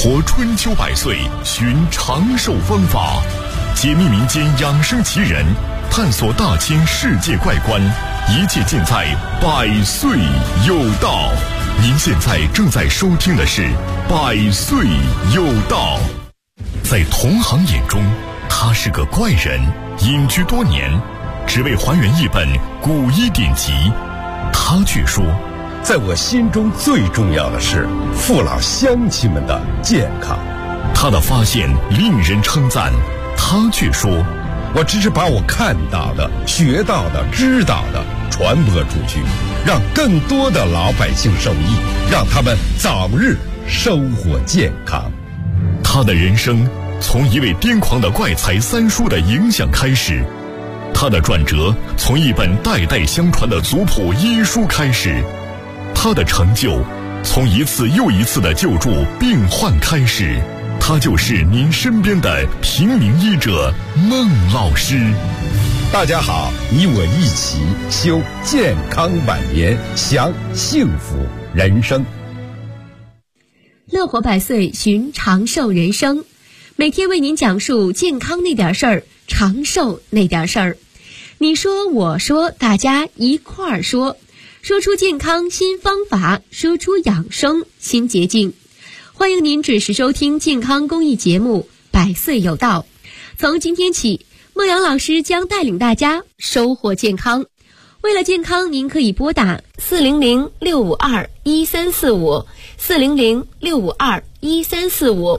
活春秋百岁，寻长寿方法，解密民间养生奇人，探索大千世界怪观，一切尽在百岁有道。您现在正在收听的是百岁有道。在同行眼中，他是个怪人，隐居多年，只为还原一本古医典籍。他却说， 在我心中最重要的是父老乡亲们的健康。 他的发现令人称赞，他却说， 我只是把我看到的、学到的、知道的传播出去，让更多的老百姓受益，让他们早日收获健康。 他的人生从一位癫狂的怪才三叔的影响开始，他的转折从一本代代相传的族谱医书开始，他的成就从一次又一次的救助病患开始。他就是您身边的平民医者孟老师。 大家好，你我一起修健康晚年，享幸福人生。 乐活百岁，寻长寿人生，每天为您讲述健康那点事儿，长寿那点事儿。你说我说，大家一块儿说，说出健康新方法，说出养生新捷径。欢迎您准时收听健康公益节目《百岁有道》。从今天起，孟阳老师将带领大家收获健康。为了健康，您可以拨打400-652-1345 400-652-1345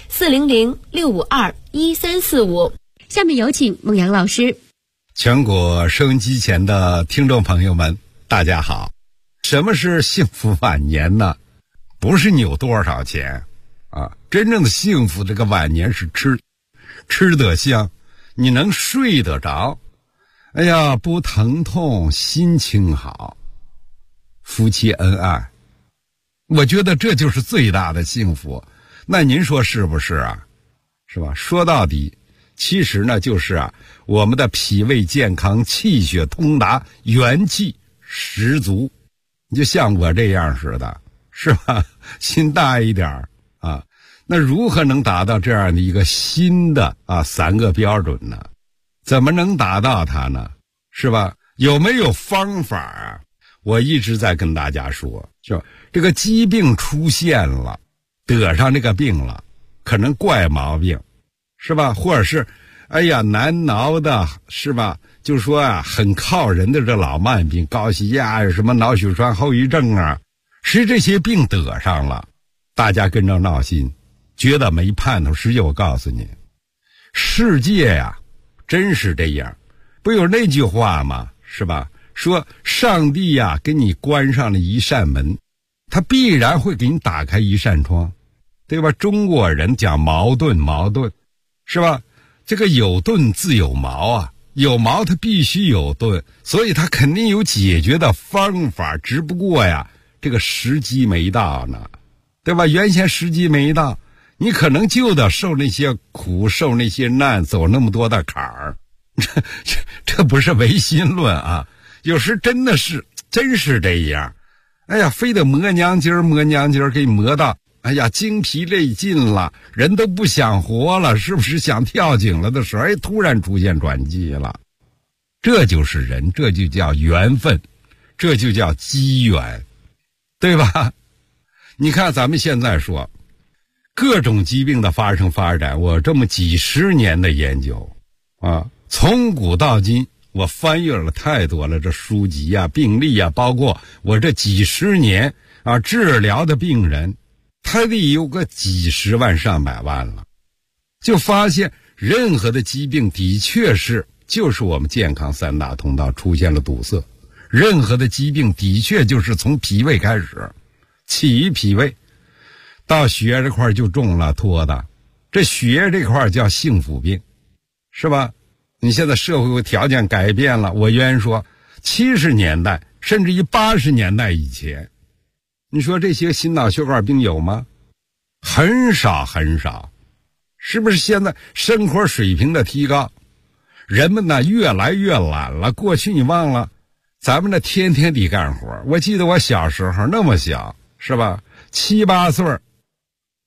400-652-1345。下面有请孟阳老师。 全国收音机前的听众朋友们，大家好。什么是幸福晚年呢？不是你有多少钱啊，真正的幸福这个晚年是吃得香，你能睡得着，哎呀，不疼痛，心情好，夫妻恩爱，我觉得这就是最大的幸福。那您说是不是啊？是吧？说到底，其实呢就是我们的脾胃健康，气血通达，元气十足。你就像我这样似的，是吧？心大一点啊，那如何能达到这样的一个新的3个标准呢？怎么能达到它呢？是吧？有没有方法啊？我一直在跟大家说，就这个疾病出现了，得上这个病了，可能怪毛病，是吧？或者是难挠的，是吧？就说很靠人的这老慢病，高血压什么脑血栓后遗症是这些病得上了，大家跟着闹心，觉得没盼头。实际我告诉你，世界真是这样。不有那句话吗？是吧？说上帝给你关上了一扇门，他必然会给你打开一扇窗，对吧？中国人讲矛盾，是吧？这个有盾自有矛有矛它必须有盾，所以它肯定有解决的方法，只不过这个时机没到呢，对吧？原先时机没到，你可能就得受那些苦，受那些难，走那么多的坎儿。这不是唯心论有时真是这样。非得磨娘筋儿给磨到精疲力尽了，人都不想活了，是不是想跳井了的时候，突然出现转机了。这就是人，这就叫缘分，这就叫机缘，对吧？你看咱们现在说各种疾病的发生发展，我这么几十年的研究从古到今，我翻阅了太多了这书籍病例包括我这几十年治疗的病人，他得有个几十万上百万了，就发现任何的疾病的确就是我们健康3大通道出现了堵塞，任何的疾病的确就是从脾胃开始，起于脾胃，到血这块就中了脱的，这血这块叫幸福病，是吧？你现在社会条件改变了，我原说70年代甚至于80年代以前，你说这些心脑血管病有吗？很少，是不是？现在生活水平的提高，人们越来越懒了。过去你忘了，咱们天天得干活。我记得我小时候那么小，是吧？7、8岁，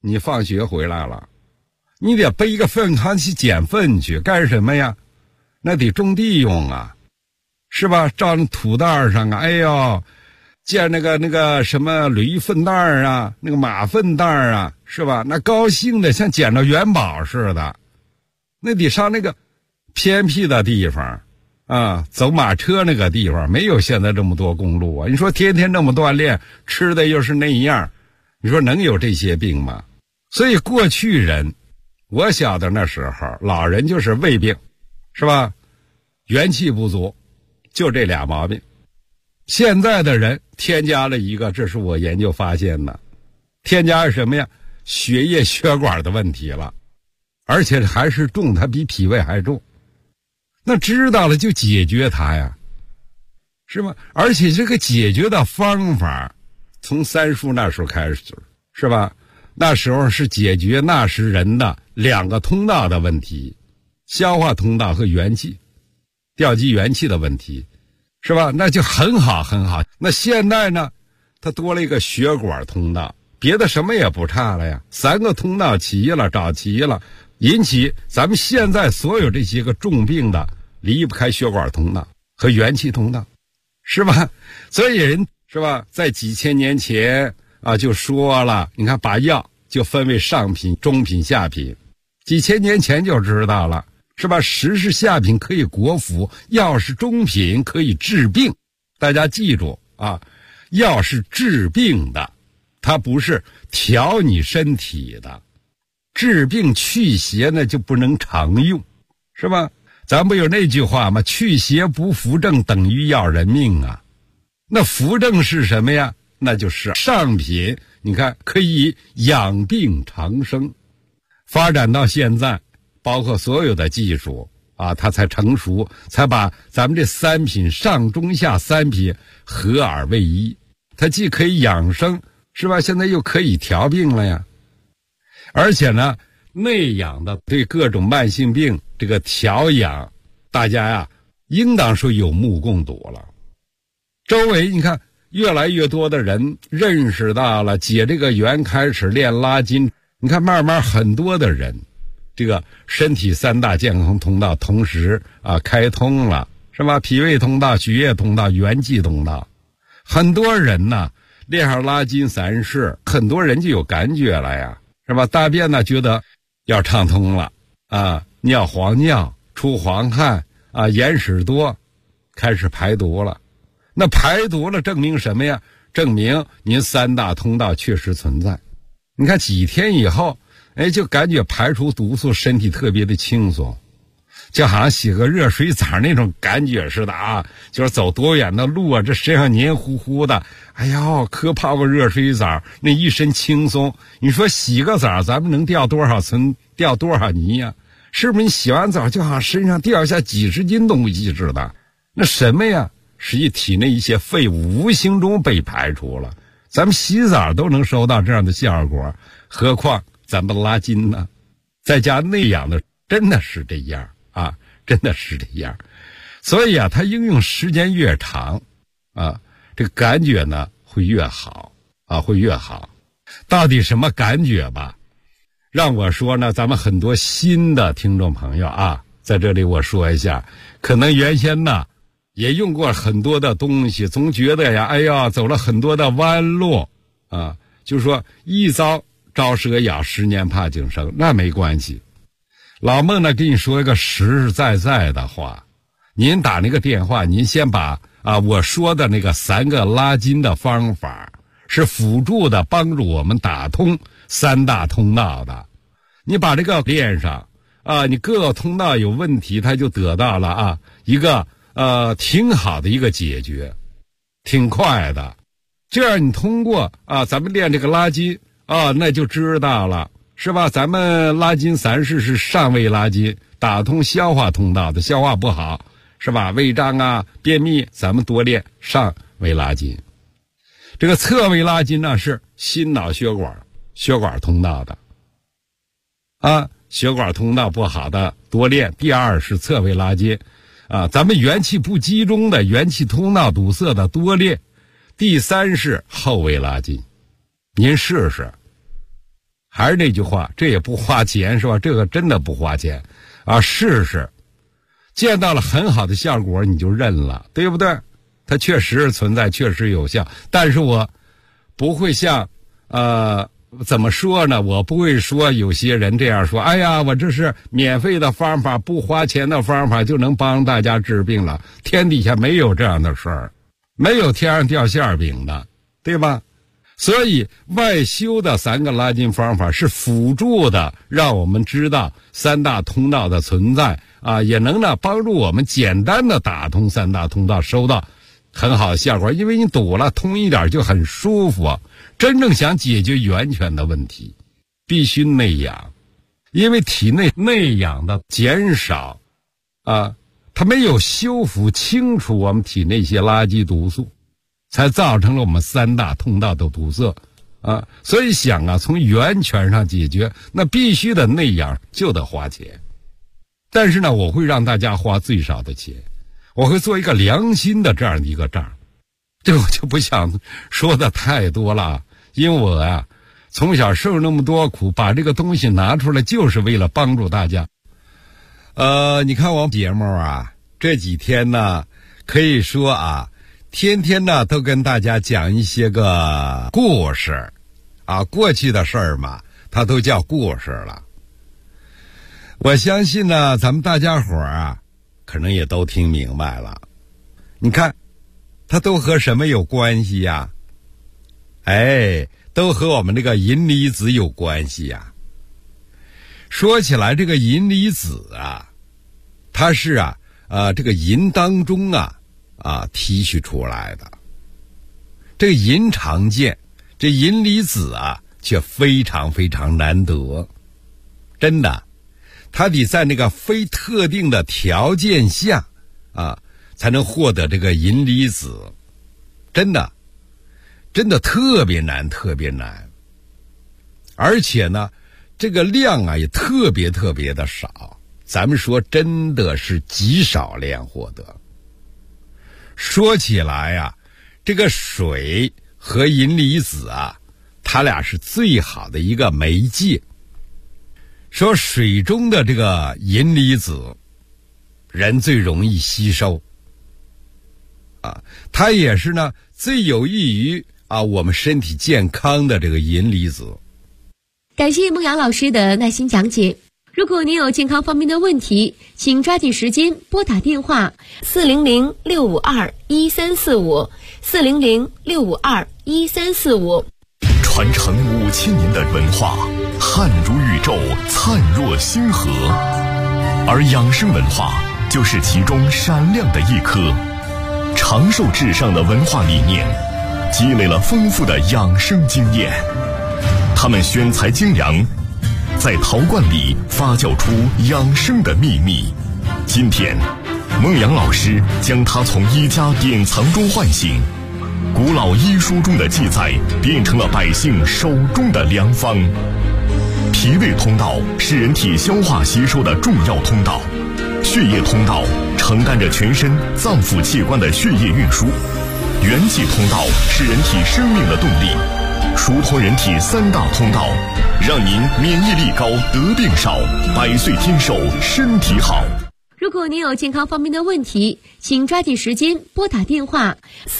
你放学回来了，你得背个粪筐去捡粪去，干什么呀？那得种地用啊，是吧？照那土袋上啊，哎呦，见那个什么驴粪袋啊，那个马粪袋啊，是吧？那高兴的像捡到元宝似的。那得上那个偏僻的地方啊，走马车那个地方，没有现在这么多公路啊。你说天天这么锻炼，吃的又是那样，你说能有这些病吗？所以过去人，我小的那时候，老人就是胃病，是吧？元气不足，就这俩毛病。现在的人添加了一个，这是我研究发现的，添加是什么呀？血液血管的问题了，而且还是重，它比脾胃还重。那知道了就解决它呀，是吗？而且这个解决的方法，从三叔那时候开始，是吧？那时候是解决那时人的两个通道的问题，消化通道和元气调集元气的问题，是吧？那就很好很好。那现在呢，它多了一个血管通道，别的什么也不差了呀，三个通道齐了，找齐了，引起咱们现在所有这些个重病的离不开血管通道和元气通道，是吧？所以人是吧，在几千年前啊就说了，你看把药就分为上品、中品、下品，几千年前就知道了。是吧？食是下品可以国服，药是中品可以治病。大家记住啊，药是治病的，它不是调你身体的。治病去邪呢就不能常用，是吧？咱不有那句话吗？去邪不扶正等于要人命啊。那扶正是什么呀？那就是上品，你看可以养病长生。发展到现在，包括所有的技术啊，它才成熟，才把咱们这三品上中下三品合二为一。它既可以养生，是吧？现在又可以调病了呀。而且呢，内养的对各种慢性病这个调养，大家呀，应当说有目共睹了。周围你看，越来越多的人认识到了解这个缘，开始练拉筋。你看，慢慢很多的人。这个身体三大健康通道同时啊开通了，是吧？脾胃通道、血液通道、元气通道，很多人呢练上拉筋三式，很多人就有感觉了呀，是吧？大便呢觉得要畅通了啊，尿黄尿、出黄汗啊，眼屎多，开始排毒了。那排毒了，证明什么呀？证明您三大通道确实存在。你看几天以后。就感觉排出毒素，身体特别的轻松，就好像洗个热水澡那种感觉似的啊！就是走多远的路啊，这身上黏糊糊的，哎呦，可泡个热水澡，那一身轻松。你说洗个澡，咱们能掉多少层，掉多少泥呀？是不是？你洗完澡就好像身上掉下几十斤东西似的。那什么呀？实际体内一些废物无形中被排出了。咱们洗澡都能收到这样的效果，何况咱们拉筋呢，在家内养的真的是这样啊，真的是这样。所以啊，它应用时间越长啊，这个感觉呢会越好啊，会越好。到底什么感觉吧？让我说呢，咱们很多新的听众朋友啊，在这里我说一下，可能原先呢也用过很多的东西，总觉得呀，哎呀，走了很多的弯路啊，就说一遭招蛇咬，10年怕井绳，那没关系。老孟呢跟你说一个实实在在的话，您打那个电话，您先把我说的那个3个拉筋的方法是辅助的，帮助我们打通三大通道的。你把这个练上啊，你各个通道有问题，它就得到了一个挺好的一个解决，挺快的。这样你通过咱们练这个拉筋那就知道了，是吧？咱们拉筋3式是上位拉筋，打通消化通道的，消化不好，是吧？胃胀便秘，咱们多练上位拉筋。这个侧位拉筋呢是心脑血管通道的血管通道不好的多练。第2是侧位拉筋咱们元气不集中的，元气通道堵塞的多练。第3是后位拉筋，您试试。 还是那句话，这也不花钱是吧？这个真的不花钱啊，试试，见到了很好的效果你就认了，对不对？它确实存在，确实有效，但是我不会像怎么说呢？我不会说有些人这样说，哎呀，我这是免费的方法，不花钱的方法就能帮大家治病了。天底下没有这样的事儿，没有天上掉馅饼的，对吧？所以外修的3个拉筋方法是辅助的，让我们知道3大通道的存在啊，也能呢帮助我们简单的打通3大通道，收到很好的效果。因为你堵了，通一点就很舒服。真正想解决源泉的问题，必须内养，因为体内内养的减少啊，它没有修复清除我们体内一些垃圾毒素，才造成了我们3大通道的堵塞啊。所以想啊，从源泉上解决，那必须的内养就得花钱。但是呢，我会让大家花最少的钱，我会做一个良心的这样的一个账。这个我就不想说的太多了，因为我啊从小受那么多苦，把这个东西拿出来就是为了帮助大家。你看我们节目啊，这几天呢，可以说啊，天天呢都跟大家讲一些个故事啊，过去的事儿嘛，它都叫故事了。我相信呢，咱们大家伙儿啊，可能也都听明白了。你看，它都和什么有关系呀？都和我们这个银离子有关系呀。说起来，这个银离子啊，它是这个银当中提取出来的。这个银常见，这银离子啊却非常非常难得，真的，它得在那个非特定的条件下才能获得这个银离子，真的特别难，特别难。而且呢，这个量也特别特别的少，咱们说真的是极少量获得。说起来这个水和银离子它俩是最好的一个媒介。说水中的这个银离子，人最容易吸收它也是呢最有益于我们身体健康的这个银离子。 感谢孟阳老师的耐心讲解。如果您有健康方面的问题，请抓紧时间拨打电话400-652-1345，400-652-1345。 传承5000年的文化，汉如宇宙，灿若星河，而养生文化就是其中闪亮的一颗。长寿至上的文化理念，积累了丰富的养生经验。他们选材精良，在陶罐里发酵出养生的秘密。今天，孟阳老师将它从医家典藏中唤醒，古老医书中的记载变成了百姓手中的良方。脾胃通道是人体消化吸收的重要通道，血液通道承担着全身脏腑器官的血液运输，元气通道是人体生命的动力。疏通人体3大通道，让您免疫力高，得病少，100岁天寿，身体好。 如果您有健康方面的问题，请抓紧时间拨打电话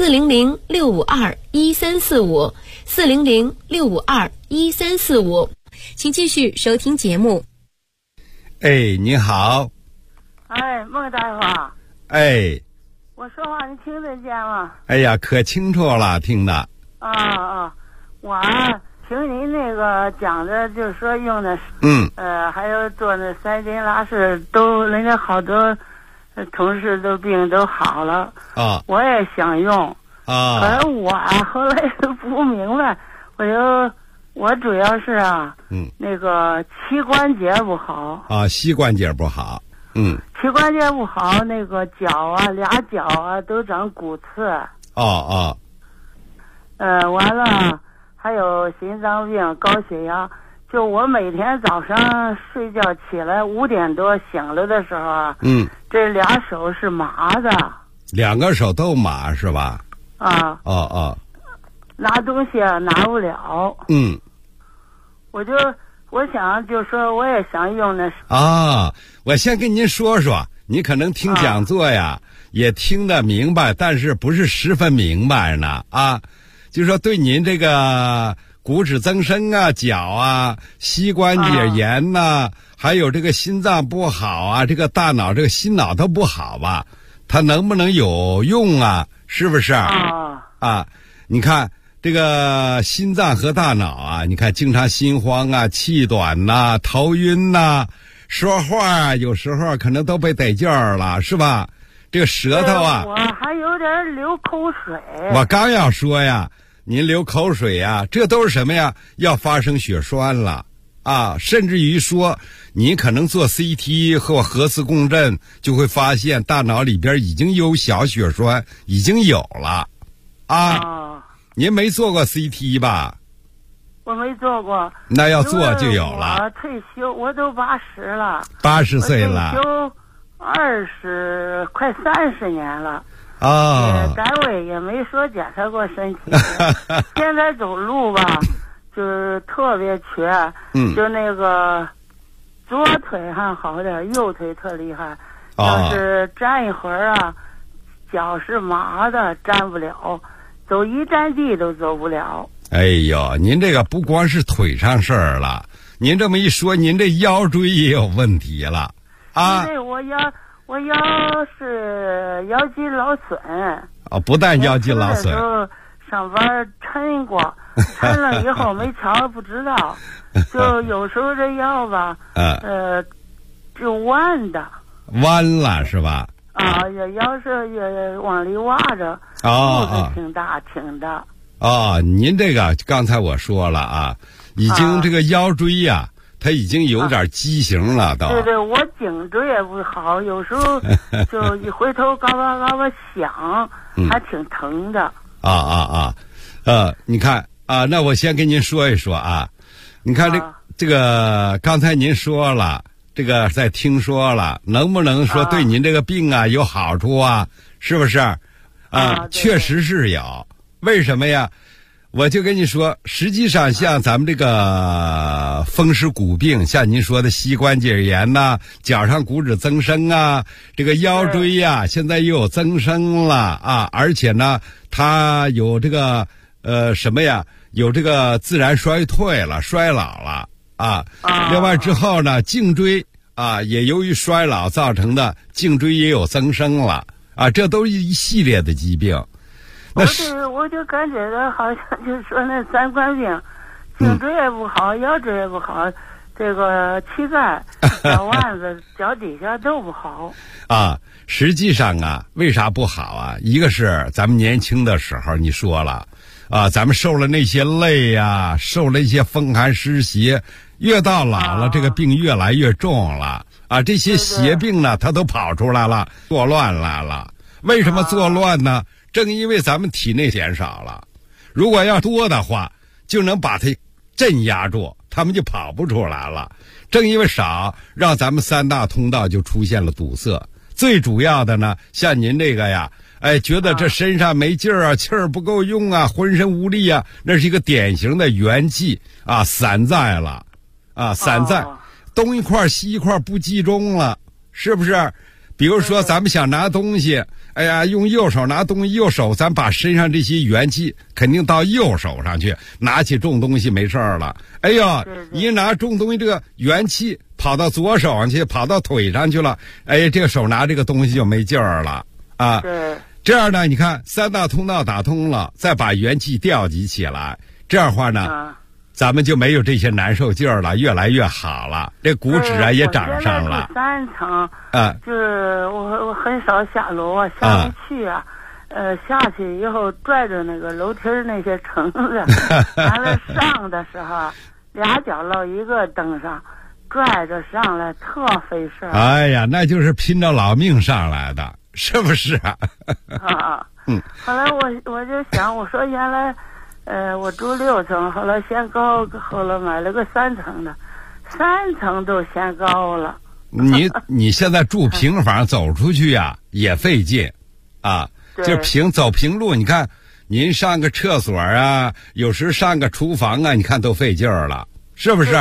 400-652-1345，400-652-1345。请继续收听节目。 你好。 孟大夫。我说话你听得见吗？ 可清楚了，听的。 我听您那个讲的，就是说用的，还有做那3斤拉式，都人家好多同事都病都好了我也想用可是我后来都不明白，我主要是那个膝关节不好膝关节不好， 膝关节不好，那个脚俩脚都长骨刺完了还有心脏病、高血压。就我每天早上睡觉起来5点多醒了的时候这俩手是麻的 ，2个手都麻是吧？ 拿东西拿不了。 我就我想就说我也想用那。 我先跟您说说，你可能听讲座呀，也听得明白，但是不是十分明白呢啊。就说对您这个骨质增生啊、脚啊、膝关节炎呐，还有这个心脏不好啊，这个大脑这个心脑都不好吧，它能不能有用啊？是不是？你看这个心脏和大脑啊，你看经常心慌啊、气短呐、头晕呐，说话啊有时候可能都被得劲儿了，是吧？这个舌头啊， 我还有点流口水。 我刚要说呀，您流口水呀，这都是什么呀？要发生血栓了啊！甚至于说，你可能做 CT 或核磁共振，就会发现大脑里边已经有小血栓，已经有了啊！您没做过 CT 吧？ 我没做过。 那要做就有了。 我退休，我都80了。 80岁了。 退休快30年了。单位也没说检查过身体。现在走路吧，就是特别缺。就那个左腿还好点，右腿特厉害。要是站一会儿啊，脚是麻的，站不了，走一站地都走不了。 哎呦，您这个不光是腿上事儿了，您这么一说，您这腰椎也有问题了啊！ 对，我腰是腰肌劳损。 不但腰肌劳损。 上班抻过，抻了以后没瞧不知道，就有时候这腰吧，就弯了是吧？ 腰是也往里挖着，肚子挺大的。 您这个刚才我说了啊，已经这个腰椎呀，它已经有点畸形了都。 对，我颈椎也不好，有时候就一回头嘎巴嘎巴响，还挺疼的。 你看啊，那我先跟您说一说啊，你看这个刚才您说了，这个在听说了，能不能说对您这个病啊有好处啊？是不是？确实是有。为什么呀？我就跟你说，实际上像咱们这个风湿骨病，像您说的膝关节炎呐、脚上骨质增生啊，这个腰椎呀，现在又有增生了啊，而且呢，它有这个什么呀？有这个自然衰退了、衰老了啊。另外之后呢，颈椎啊，也由于衰老造成的颈椎也有增生了啊，这都是一系列的疾病。 我就感觉到好像就是说那3冠病，颈椎也不好，腰椎也不好，这个膝盖、脚腕子、脚底下都不好。 实际上啊，为啥不好啊？一个是咱们年轻的时候，你说了咱们受了那些累呀，受了一些风寒湿邪，越到老了，这个病越来越重了这些邪病呢，它都跑出来了，作乱来了。为什么作乱呢？正因为咱们体内减少了，如果要多的话，就能把它镇压住，他们就跑不出来了。正因为少，让咱们3大通道就出现了堵塞。最主要的呢，像您这个呀，觉得这身上没劲儿气儿不够用浑身无力那是一个典型的元气散在了散在东一块西一块不集中了，是不是？比如说咱们想拿东西，用右手拿东西，右手咱把身上这些元气肯定到右手上去，拿起重东西没事了。一拿重东西，这个元气跑到左手上去，跑到腿上去了，这个手拿这个东西就没劲儿了这样呢，你看3大通道打通了，再把元气调集起来，这样的话呢，咱们就没有这些难受劲儿了，越来越好了，这骨质也长上了。 我现在住3层，就是我很少下楼下不去下去以后拽着那个楼梯那些绳子，完了上的时候2脚落一个蹬上，拽着上来特费事。 那就是拼着老命上来的，是不是后来我就想，我说原来。我住6层，后来嫌高，后来买了个3层的，3层都嫌高了。 你现在住平房，走出去也费劲就走平路，你看您上个厕所有时上个厨房你看都费劲儿了，是不是？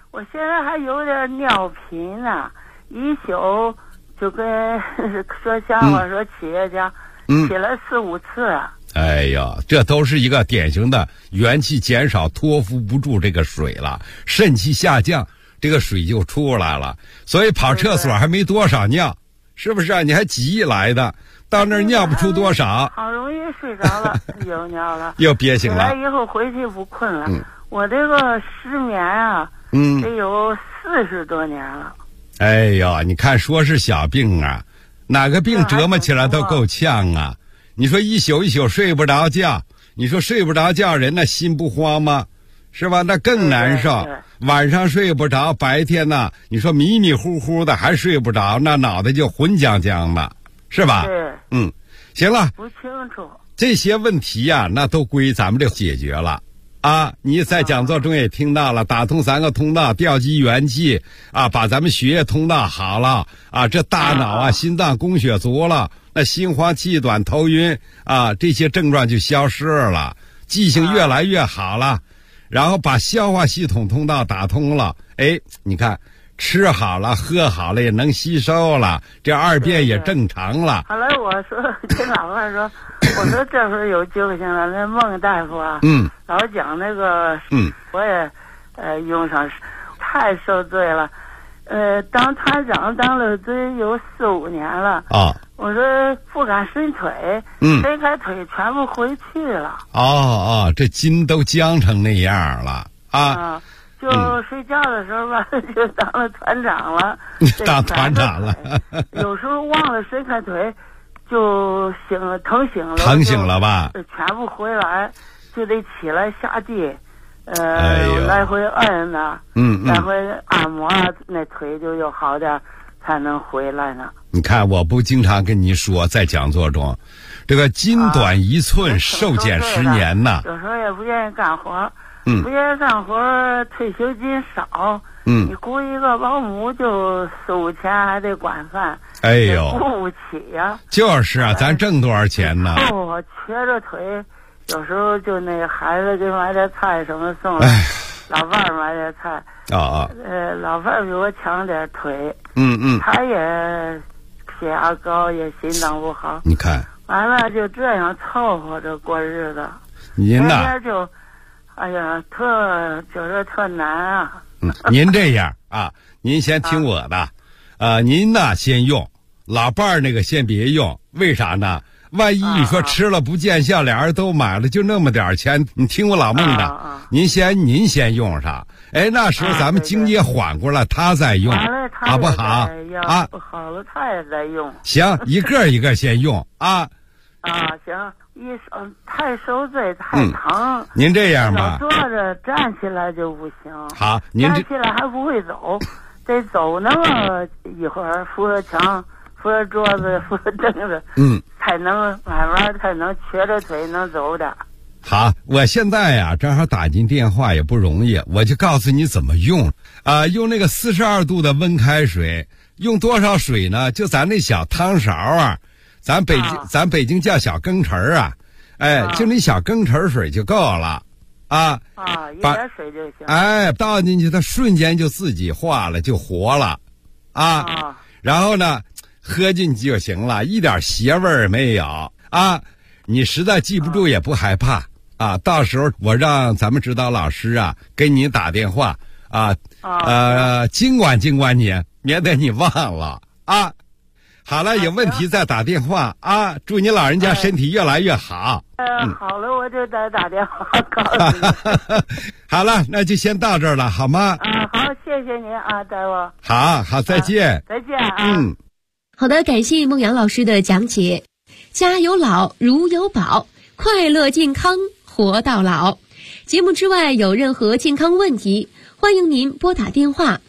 我现在还有点尿频呢，一宿就跟说瞎话说企业家起来4、5次啊。 哎呀，这都是一个典型的元气减少，托付不住这个水了，肾气下降，这个水就出来了。所以跑厕所还没多少尿，是不是啊？你还急来的，到那儿尿不出多少， 好容易睡着了，又尿了， 又憋醒了。 来以后回去不困了。我这个失眠啊，得有40多年了。 哎呦，你看说是小病啊，哪个病折磨起来都够呛啊。你说一宿一宿睡不着觉，你说睡不着觉人那心不慌吗？是吧？那更难受。晚上睡不着，白天呢，你说迷迷糊糊的还睡不着，那脑袋就混浆浆的，是吧？ 对。 行了。 不清楚。 这些问题呀，那都归咱们这解决了。啊，你在讲座中也听到了，打通3个通道，调集元气啊，把咱们血液通道好了啊，这大脑啊、心脏供血足了，那心慌气短、头晕啊，这些症状就消失了，记性越来越好了，然后把消化系统通道打通了，哎，你看吃好了、喝好了也能吸收了，这2便也正常了。 后来我说跟老伴说，我说这会有救星了，那孟大夫啊，老讲那个，我也用上，太受罪了。当团长当了得有4、5年了啊。我说不敢伸腿，伸开腿全部回去了。 这筋都僵成那样了啊。 就睡觉的时候吧，就当了团长了。 当团长了。 有时候忘了伸开腿，就疼醒了吧？全部回来，就得起来下地，来回摁呐，来回按摩，那腿就有好点，才能回来呢。 你看，我不经常跟你说，在讲座中，这个筋短1寸，寿减10年呐。 有时候也不愿意干活。不愿意干活，退休金少。你雇一个保姆就4、5千，还得管饭。 哎呦， 雇不起呀。 就是啊，咱挣多少钱呢？ 我瘸着腿，有时候就那孩子给买点菜什么送来，老伴儿买点菜。老伴儿比我强点腿。他也血压高，也心脏不好。 你看， 完了就这样凑合着过日子。 您呐， 就。哎呀，觉着特难啊！ 您这样啊，您先听我的，您呢先用，老伴儿那个先别用，为啥呢？万一你说吃了不见效，俩人都买了，就那么点钱，你听我老孟的，您先用上，哎，那时候咱们经济缓过来，他再用，好不好？啊， 好了，他也在用。 行，一个一个先用啊。 行。太受罪，太疼。 您这样吧， 坐着站起来就不行。 好，您站起来还不会走，得走那么一会儿，扶着墙，扶着桌子，扶着凳子，才能慢慢才能瘸着腿能走的。 好，我现在呀，正好打进电话也不容易，我就告诉你怎么用用那个42度的温开水，用多少水呢？就咱那小汤勺啊。咱北京叫小羹匙啊，就那小羹匙水就够了， 一点水就行。倒进去它瞬间就自己化了，就活了，然后呢，喝进去就行了，一点邪味儿没有你实在记不住也不害怕到时候我让咱们指导老师给你打电话尽管你，免得你忘了好了，有问题再打电话祝你老人家身体越来越好。 好了，我就再打电话告诉你。 好了，那就先到这儿了，好吗？ 好，谢谢您大夫。 好，再见。 再见好的，感谢孟阳老师的讲解。家有老，如有宝，快乐健康活到老。节目之外有任何健康问题，欢迎您拨打电话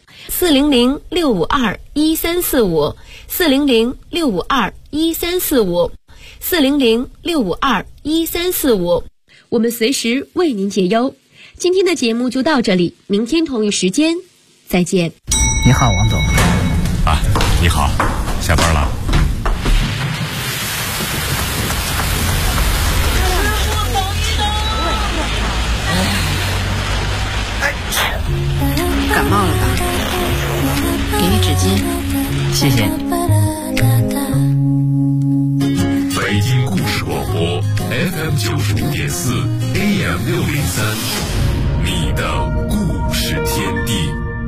400-652-1345 400-652-1345 400-652-1345，我们随时为您解忧。今天的节目就到这里，明天同一时间再见。 你好，王总。 你好，下班了。 感冒了。 谢谢。 北京故事广播 FM 95.4 AM 603，你的故事天地。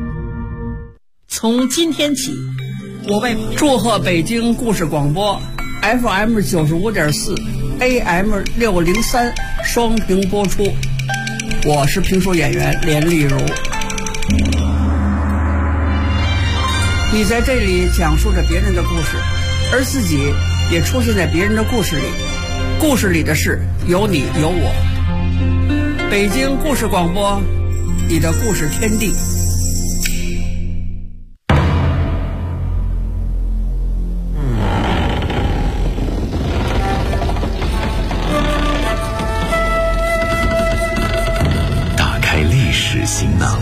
从今天起，我为祝贺北京故事广播 FM 95.4 AM 603双屏播出。我是评书演员连丽如。你在这里讲述着别人的故事，而自己也出现在别人的故事里，故事里的事有你有我。北京故事广播，你的故事天地。 打开历史行囊，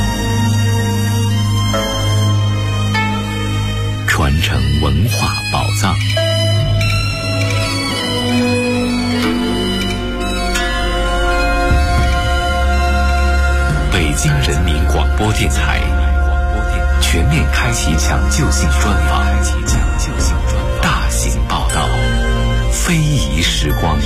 传承文化宝藏。北京人民广播电台全面开启抢救性专访，大型报道，非遗时光。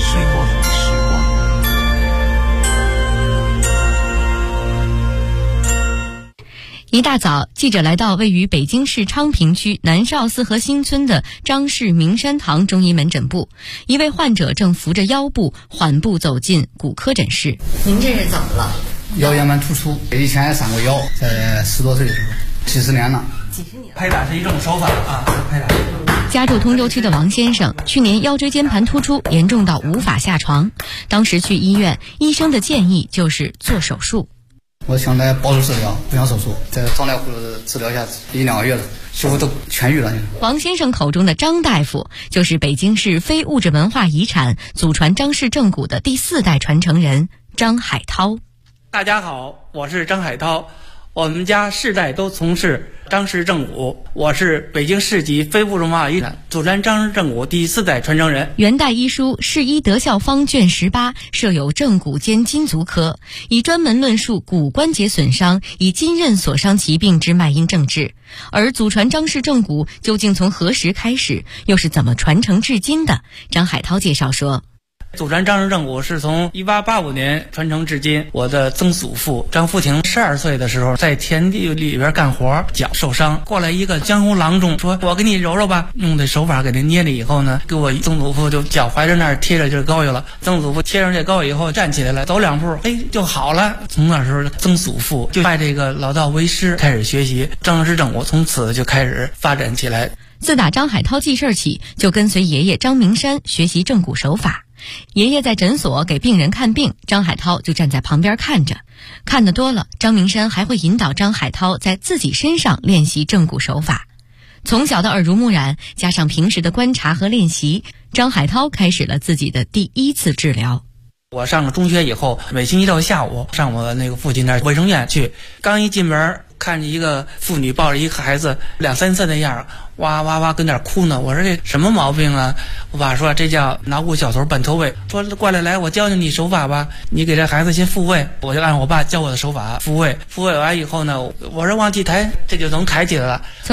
一大早，记者来到位于北京市昌平区南少四河新村的张氏明山堂中医门诊部，一位患者正扶着腰部缓步走进骨科诊室。您这是怎么了？ 腰间盘突出，以前也闪过腰，在10多岁的时候，几十年了。拍打是一种手法啊，拍打。 家住通州区的王先生，去年腰椎间盘突出严重到无法下床，当时去医院，医生的建议就是做手术。 我想来保守治疗，不想手术，在张大夫治疗下1-2个月了，几乎都痊愈了。 王先生口中的张大夫，就是北京市非物质文化遗产祖传张氏正骨的第4代传承人张海涛。 大家好，我是张海涛，我们家世代都从事张氏正骨，我是北京市级非物质文化遗产祖传张氏正骨第4代传承人。 元代医书《世医德效方》卷18设有正骨兼筋足科，以专门论述骨关节损伤以筋韧所伤疾病之脉因症治。而祖传张氏正骨究竟从何时开始，又是怎么传承至今的？张海涛介绍说， 祖传张氏正骨是从1885年传承至今。我的曾祖父张福亭12岁的时候，在田地里边干活，脚受伤，过来一个江湖郎中，说我给你揉揉吧，用这手法给他捏了以后呢，给我曾祖父就脚踝着那儿贴着这膏药了。曾祖父贴上这膏药以后，站起来了，走2步，就好了。从那时候，曾祖父就拜这个老道为师，开始学习张氏正骨，从此就开始发展起来。 自打张海涛记事起，就跟随爷爷张明山学习正骨手法。爷爷在诊所给病人看病，张海涛就站在旁边看着。看得多了，张明山还会引导张海涛在自己身上练习正骨手法。从小的耳濡目染，加上平时的观察和练习，张海涛开始了自己的第1次治疗。 我上了中学以后，每星期六下午上我那个父亲那儿卫生院去，刚一进门，看见一个妇女抱着一个孩子，2、3岁的样，哇哇哇跟那儿哭呢。我说这什么毛病啊？我爸说这叫脑骨小头半脱位，说过来我教教你手法吧，你给这孩子先复位。我就按我爸教我的手法复位，复位完以后呢，我说往起抬，这就能抬起来了。